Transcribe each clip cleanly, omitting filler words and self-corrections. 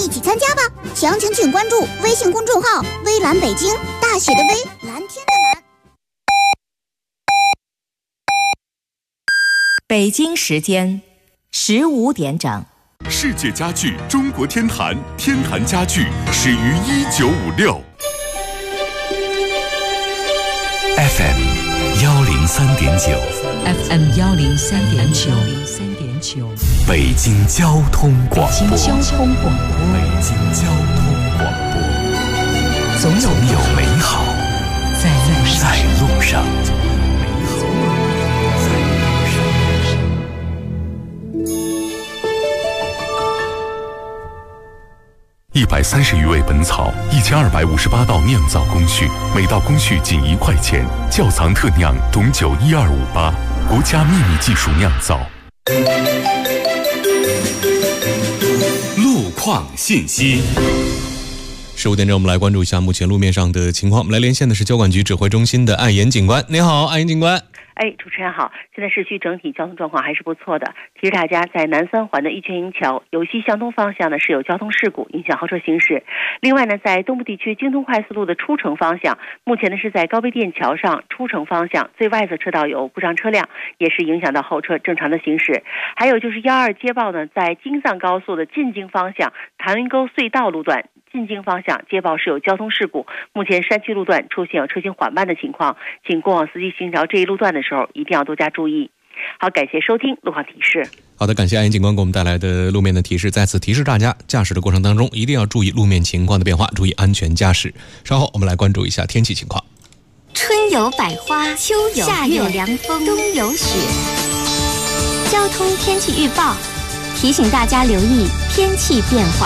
一起参加吧！详情请关注微信公众号“微蓝北京”，大写的微，蓝天的蓝。 北京时间15点整。 世界家具中国天坛，天坛家具始于1956。FM 103.9 FM 103.9 北京交通广播。 北京交通广播。 北京交通广播。 总有美好在路上。130余味本草，1258道酿造工序，每道工序仅1块钱。窖藏特酿董酒12588，国家秘密技术酿造。路况信息。 15点整，我们来关注一下目前路面上的情况。我们来连线的是交管局指挥中心的艾岩警官。你好，艾岩警官。 主持人好，现在市区整体交通状况还是不错的。提示大家，在南三环的一泉营桥由西向东方向呢是有交通事故，影响后车行驶。另外呢，在东部地区京通快速路的出城方向，目前呢是在高碑店桥上出城方向最外侧车道有故障车辆，也是影响到后车正常的行驶。还有就是12接报呢，在京藏高速的进京方向谭云沟隧道路段进京方向接报是有交通事故，目前山区路段出现有车行缓慢的情况，请过往司机行驶这一路段的时候一定要多加注意。好，感谢收听路况提示。 好的，感谢艾岩警官给我们带来的路面的提示。再次提示大家，驾驶的过程当中一定要注意路面情况的变化，注意安全驾驶。稍后我们来关注一下天气情况。 春有百花，秋有夏有凉风，冬有雪。交通天气预报提醒大家留意天气变化。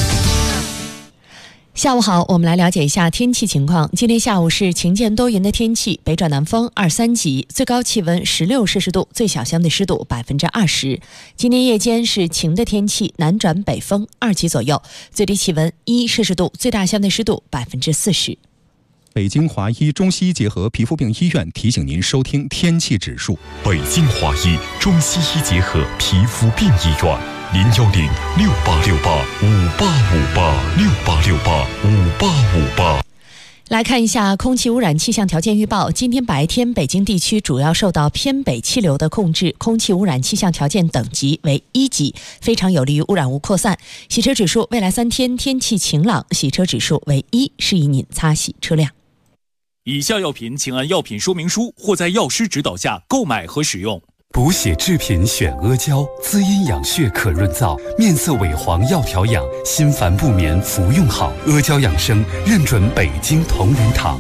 下午好，我们来了解一下天气情况。今天下午是晴间多云的天气，北转南风2、3级，最高气温16摄氏度，最小相对湿度20%。今天夜间是晴的天气，南转北风2级左右，最低气温1摄氏度，最大相对湿度40%。 北京华医中西医结合皮肤病医院提醒您收听天气指数。 北京华医中西医结合皮肤病医院，0868585858，68585858。 来看一下空气污染气象条件预报。今天白天，北京地区主要受到偏北气流的控制，空气污染气象条件等级为1级，非常有利于污染物扩散。洗车指数未来3天天气晴朗，洗车指数为1，适宜您擦洗车辆。 以下药品请按药品说明书或在药师指导下购买和使用。 补血制品选阿胶，滋阴养血可润燥，面色萎黄要调养，心烦不眠服用好。阿胶养生认准北京同仁堂。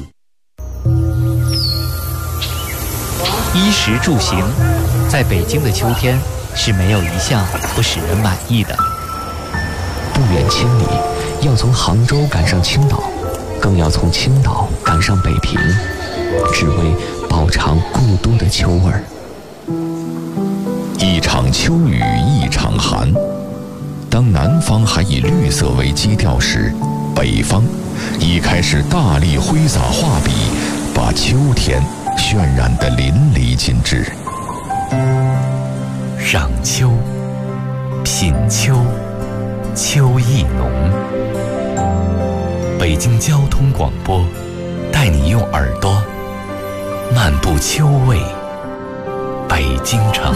衣食住行，在北京的秋天是没有一项不使人满意的。 不远千里，要从杭州赶上青岛，更要从青岛赶上北平，只为饱尝故都的秋味儿。 一场秋雨一场寒，当南方还以绿色为基调时，北方已开始大力挥洒画笔，把秋天渲染得淋漓尽致。 赏秋，品秋，秋意浓。北京交通广播带你用耳朵漫步秋味北京城。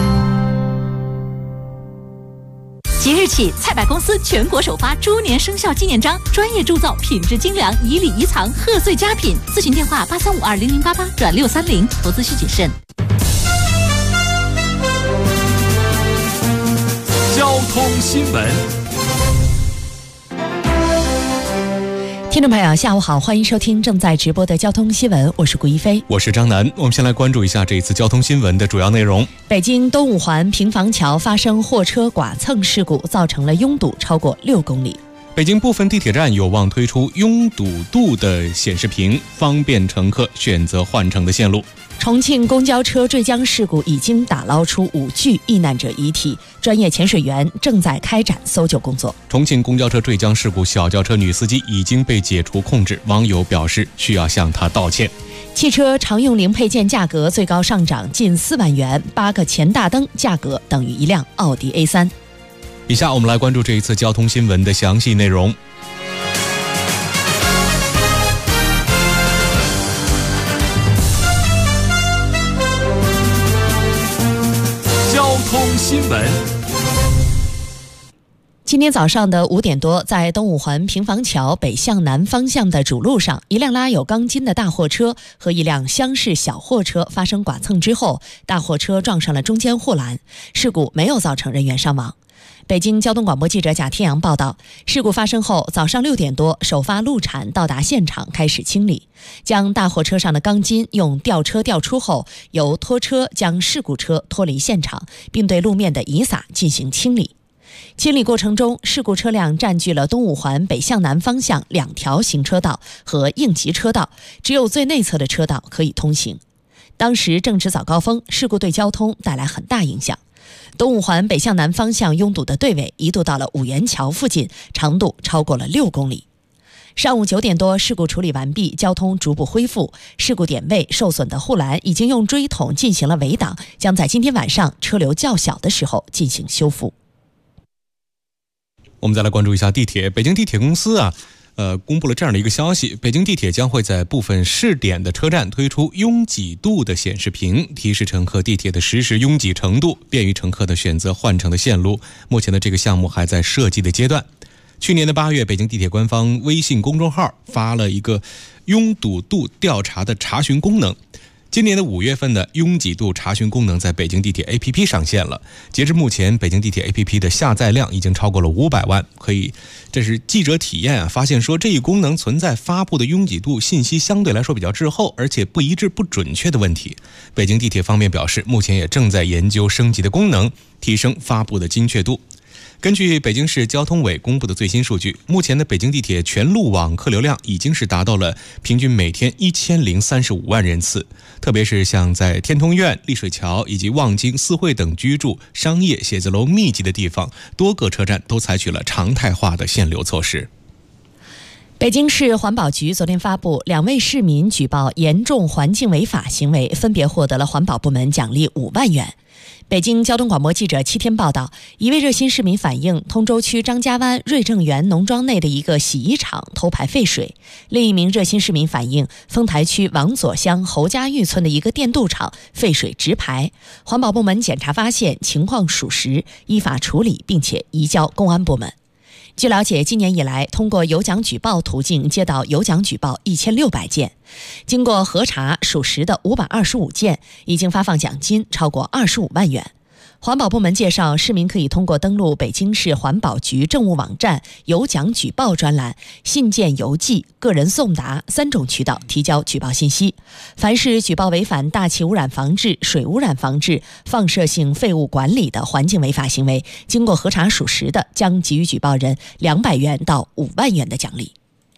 即日起，菜百公司全国首发猪年生肖纪念章，专业铸造，品质精良，以礼遗藏，贺岁佳品。咨询电话83520088转630，投资需谨慎。 交通新闻。 听众朋友下午好，欢迎收听正在直播的交通新闻，我是顾一飞， 我是张楠。我们先来关注一下这一次交通新闻的主要内容。 北京东五环平房桥发生货车剐蹭事故，造成了拥堵超过6公里。 北京部分地铁站有望推出拥堵度的显示屏，方便乘客选择换乘的线路。 重庆公交车坠江事故已经打捞出5具遇难者遗体，专业潜水员正在开展搜救工作。 重庆公交车坠江事故，小轿车女司机已经被解除控制，网友表示需要向她道歉。 汽车常用零配件价格最高上涨近4万元，8个前大灯价格等于1辆奥迪A3。 以下我们来关注这一次交通新闻的详细内容。 交通新闻。 今天早上的5点多，在东五环平房桥北向南方向的主路上，一辆拉有钢筋的大货车和一辆厢式小货车发生剐蹭之后，大货车撞上了中间护栏，事故没有造成人员伤亡。北京交通广播记者贾天阳报道，事故发生后，早上6点多，首发路铲到达现场开始清理，将大货车上的钢筋用吊车吊出后，由拖车将事故车脱离现场，并对路面的遗撒进行清理。清理过程中，事故车辆占据了东五环北向南方向2条行车道和应急车道，只有最内侧的车道可以通行。当时正值早高峰，事故对交通带来很大影响。东五环北向南方向拥堵的队尾一度到了五元桥附近，长度超过了6公里。上午9点多，事故处理完毕，交通逐步恢复。事故点位受损的护栏已经用锥桶进行了围挡，将在今天晚上车流较小的时候进行修复。 我们再来关注一下地铁。北京地铁公司公布了这样的一个消息，北京地铁将会在部分试点的车站推出拥挤度的显示屏，提示乘客地铁的实时拥挤程度，便于乘客的选择换乘的线路。目前的这个项目还在设计的阶段。去年的8月，北京地铁官方微信公众号发了一个拥堵度调查的查询功能。今年的5月份的拥挤度查询功能在北京地铁 APP 上线了。截至目前，北京地铁 APP 的下载量已经超过了500万。这是记者体验发现说这一功能存在发布的拥挤度信息相对来说比较滞后，而且不一致不准确的问题。北京地铁方面表示，目前也正在研究升级的功能，提升发布的精确度。根据北京市交通委公布的最新数据，目前的北京地铁全路网客流量已经是达到了平均每天1035万人次。特别是像在天通苑、丽水桥以及望京、四惠等居住、商业、写字楼密集的地方，多个车站都采取了常态化的限流措施。 北京市环保局昨天发布，2位市民举报严重环境违法行为，分别获得了环保部门奖励5万元。北京交通广播记者7天报道，一位热心市民反映，通州区张家湾瑞正园农庄内的一个洗衣厂偷排废水；另一名热心市民反映，丰台区王左乡侯家峪村的一个电镀厂废水直排。环保部门检查发现情况属实，依法处理，并且移交公安部门。据了解，今年以来，通过有奖举报途径接到有奖举报1600件，经过核查属实的525件，已经发放奖金超过25万元。环保部门介绍，市民可以通过登录北京市环保局政务网站有奖举报专栏、信件邮寄、个人送达3种渠道提交举报信息。凡是举报违反大气污染防治、水污染防治、放射性废物管理的环境违法行为，经过核查属实的，将给予举报人200元到5万元的奖励。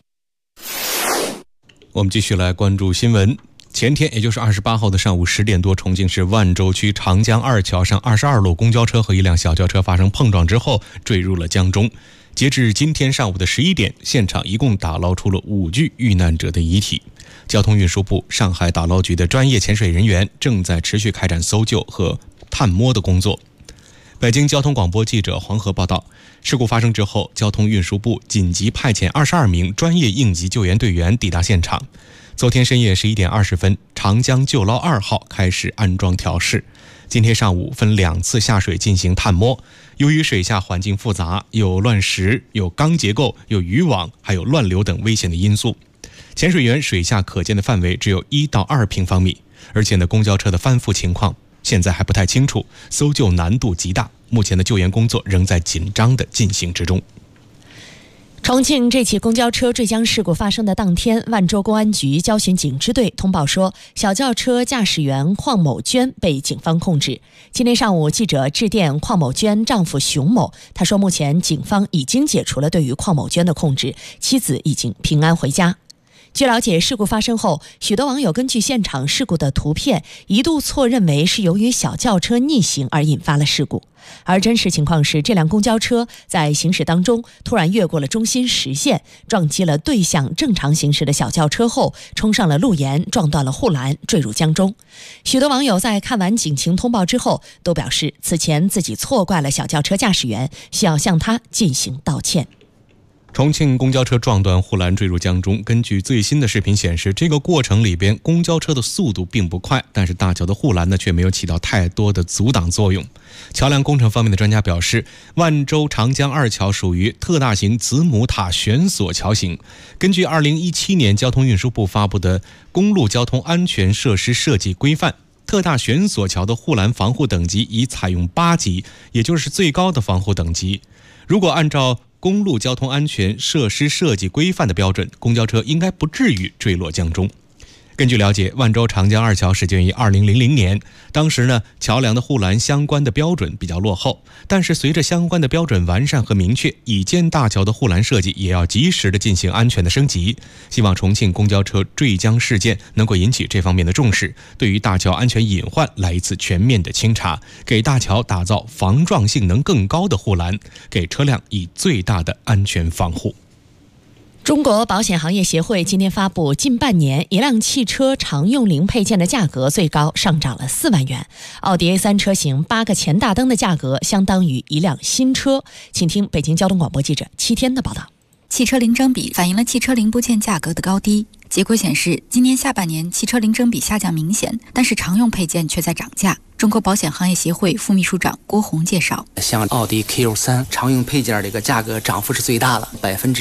我们继续来关注新闻。前天，也就是28号的上午10点多，重庆市万州区长江2桥上22路公交车和一辆小轿车发生碰撞之后坠入了江中。截至今天上午的11点，现场一共打捞出了5具遇难者的遗体。交通运输部、上海打捞局的专业潜水人员正在持续开展搜救和探摸的工作。北京交通广播记者黄河报道，事故发生之后，交通运输部紧急派遣22名专业应急救援队员抵达现场。昨天深夜11点20分，长江救捞2号开始安装调试。今天上午分2次下水进行探摸。由于水下环境复杂，有乱石、有钢结构、有渔网，还有乱流等危险的因素。潜水员水下可见的范围只有1到2平方米，而且公交车的翻覆情况现在还不太清楚，搜救难度极大。目前的救援工作仍在紧张的进行之中。 重庆这起公交车坠江事故发生的当天，万州公安局交巡警支队通报说，小轿车驾驶员邝某娟被警方控制。今天上午，记者致电邝某娟丈夫熊某，他说目前警方已经解除了对于邝某娟的控制，妻子已经平安回家。 据了解，事故发生后，许多网友根据现场事故的图片，一度错认为是由于小轿车逆行而引发了事故。而真实情况是，这辆公交车在行驶当中突然越过了中心实线，撞击了对向正常行驶的小轿车后，冲上了路沿，撞断了护栏，坠入江中。许多网友在看完警情通报之后，都表示此前自己错怪了小轿车驾驶员，需要向他进行道歉。 重庆公交车撞断护栏坠入江中，根据最新的视频显示，这个过程里边公交车的速度并不快，但是大桥的护栏呢却没有起到太多的阻挡作用。桥梁工程方面的专家表示，万州长江二桥属于特大型子母塔悬索桥型。根据2017年交通运输部发布的《公路交通安全设施设计规范》，特大悬索桥的护栏防护等级已采用8级，也就是最高的防护等级。如果按照公路交通安全设施设计规范的标准，公交车应该不至于坠落江中。根据了解，万州长江二桥始建于2000年，当时呢，桥梁的护栏相关的标准比较落后，但是随着相关的标准完善和明确，已建大桥的护栏设计也要及时的进行安全的升级。希望重庆公交车坠江事件能够引起这方面的重视，对于大桥安全隐患来一次全面的清查，给大桥打造防撞性能更高的护栏，给车辆以最大的安全防护。 中国保险行业协会今天发布，近半年一辆汽车常用零配件的价格最高上涨了4万元。奥迪 A3 车型8个前大灯的价格相当于一辆新车。请听北京交通广播记者7天的报道。 汽车零整比反映了汽车零部件价格的高低。结果显示，今年下半年汽车零整比下降明显，但是常用配件却在涨价。中国保险行业协会副秘书长郭红介绍， 像奥迪 Q3 常用配件这个价格涨幅是最大了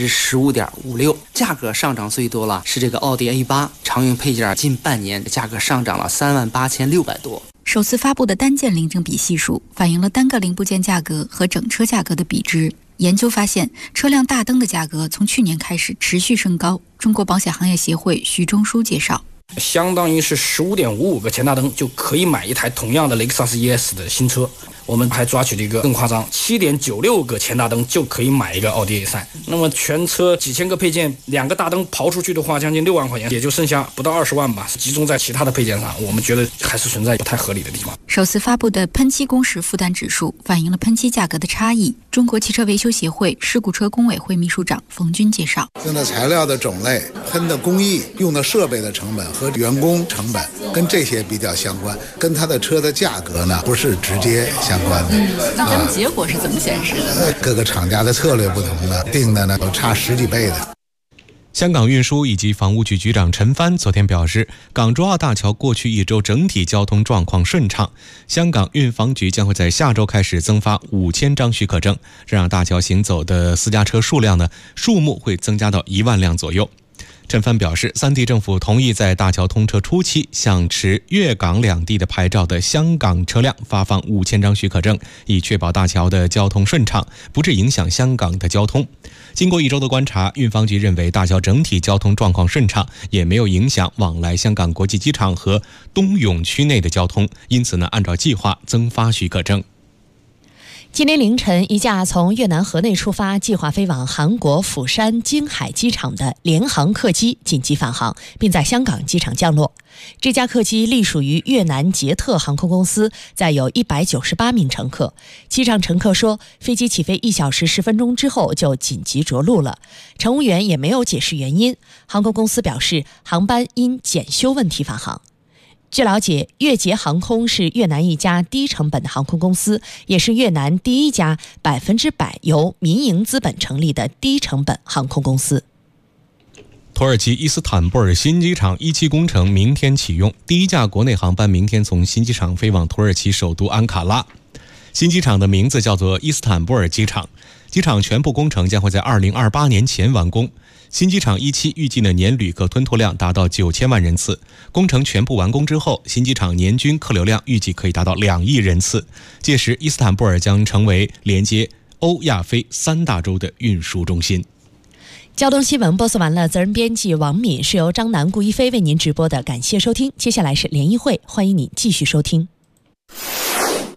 ，15.56%，价格上涨最多了是这个奥迪 A8 常用配件，近半年价格上涨了38600多。 首次发布的单件零整比系数反映了单个零部件价格和整车价格的比值。研究发现，车辆大灯的价格从去年开始持续升高。中国保险行业协会徐忠书介绍， 相当于是15.55个前大灯就可以买一台同样的雷克萨斯 ES 的新车。我们还抓取了一个更夸张，7.96个前大灯就可以买一个奥迪 A3。那么全车几千个配件，2个大灯刨出去的话，将近6万块钱，也就剩下不到20万吧，集中在其他的配件上，我们觉得还是存在不太合理的地方。 首次发布的喷漆工时负担指数反映了喷漆价格的差异。中国汽车维修协会事故车工委会秘书长冯军介绍， 用的材料的种类、喷的工艺、用的设备的成本和员工成本跟这些比较相关，跟它的车的价格呢不是直接相关的。 那咱们结果是怎么显示的？ 各个厂家的策略不同的，定的呢有差10几倍的。 香港运输以及房屋局局长陈帆昨天表示，港珠澳大桥过去1周整体交通状况顺畅，香港运房局将会在下周开始增发5000张许可证，这让大桥行走的私家车数目会增加到1万辆左右。陈帆表示，3地政府同意在大桥通车初期向持粤港2地的牌照的香港车辆发放5000张许可证，以确保大桥的交通顺畅，不致影响香港的交通。经过1周的观察，运房局认为大桥整体交通状况顺畅，也没有影响往来香港国际机场和东涌区内的交通，因此按照计划增发许可证。 今天凌晨，一架从越南河内出发，计划飞往韩国釜山金海机场的联航客机紧急返航，并在香港机场降落。这架客机隶属于越南捷特航空公司，载有198名乘客。机上乘客说，飞机起飞1小时10分钟之后就紧急着陆了，乘务员也没有解释原因。航空公司表示，航班因检修问题返航。据了解，越捷航空是越南一家低成本的航空公司，也是越南第一家100%由民营资本成立的低成本航空公司。 土耳其伊斯坦布尔新机场1期工程明天启用，第一架国内航班明天从新机场飞往土耳其首都安卡拉。新机场的名字叫做伊斯坦布尔机场，机场全部工程将会在2028年前完工。新机场1期预计年旅客吞吐量达到9000万人次，工程全部完工之后，新机场年均客流量预计可以达到2亿人次。届时，伊斯坦布尔将成为连接欧亚非3大洲的运输中心。 交通新闻播送完了，责任编辑王敏，是由张楠、顾一飞为您直播的，感谢收听。接下来是联谊会，欢迎您继续收听。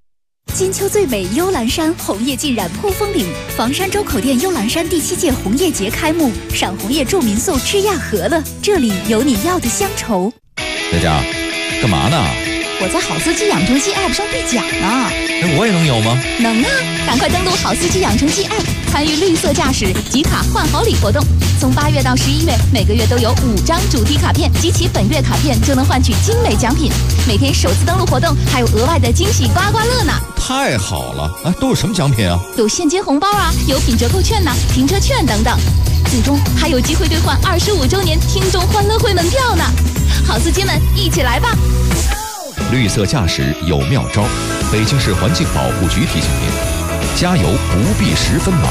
金秋最美幽兰山，红叶浸染扑风岭。房山周口店幽兰山第7届红叶节开幕，赏红叶住民宿吃亚和了，这里有你要的乡愁。 佳佳，干嘛呢？ 我在好司机养成记 App 上兑奖呢。 我也能有吗？ 能啊！赶快登录好司机养成记 App， 参与绿色驾驶集卡换好礼活动。从8月到11月，每个月都有5张主题卡片，集齐本月卡片就能换取精美奖品。每天首次登录活动还有额外的惊喜刮刮乐呢！ 太好了！啊，都有什么奖品啊？ 有现金红包啊，有品折扣券呐、停车券等等。最终还有机会兑换25周年听众欢乐会门票呢！好司机们，一起来吧！ 绿色驾驶有妙招，北京市环境保护局提醒您：加油不必10分满。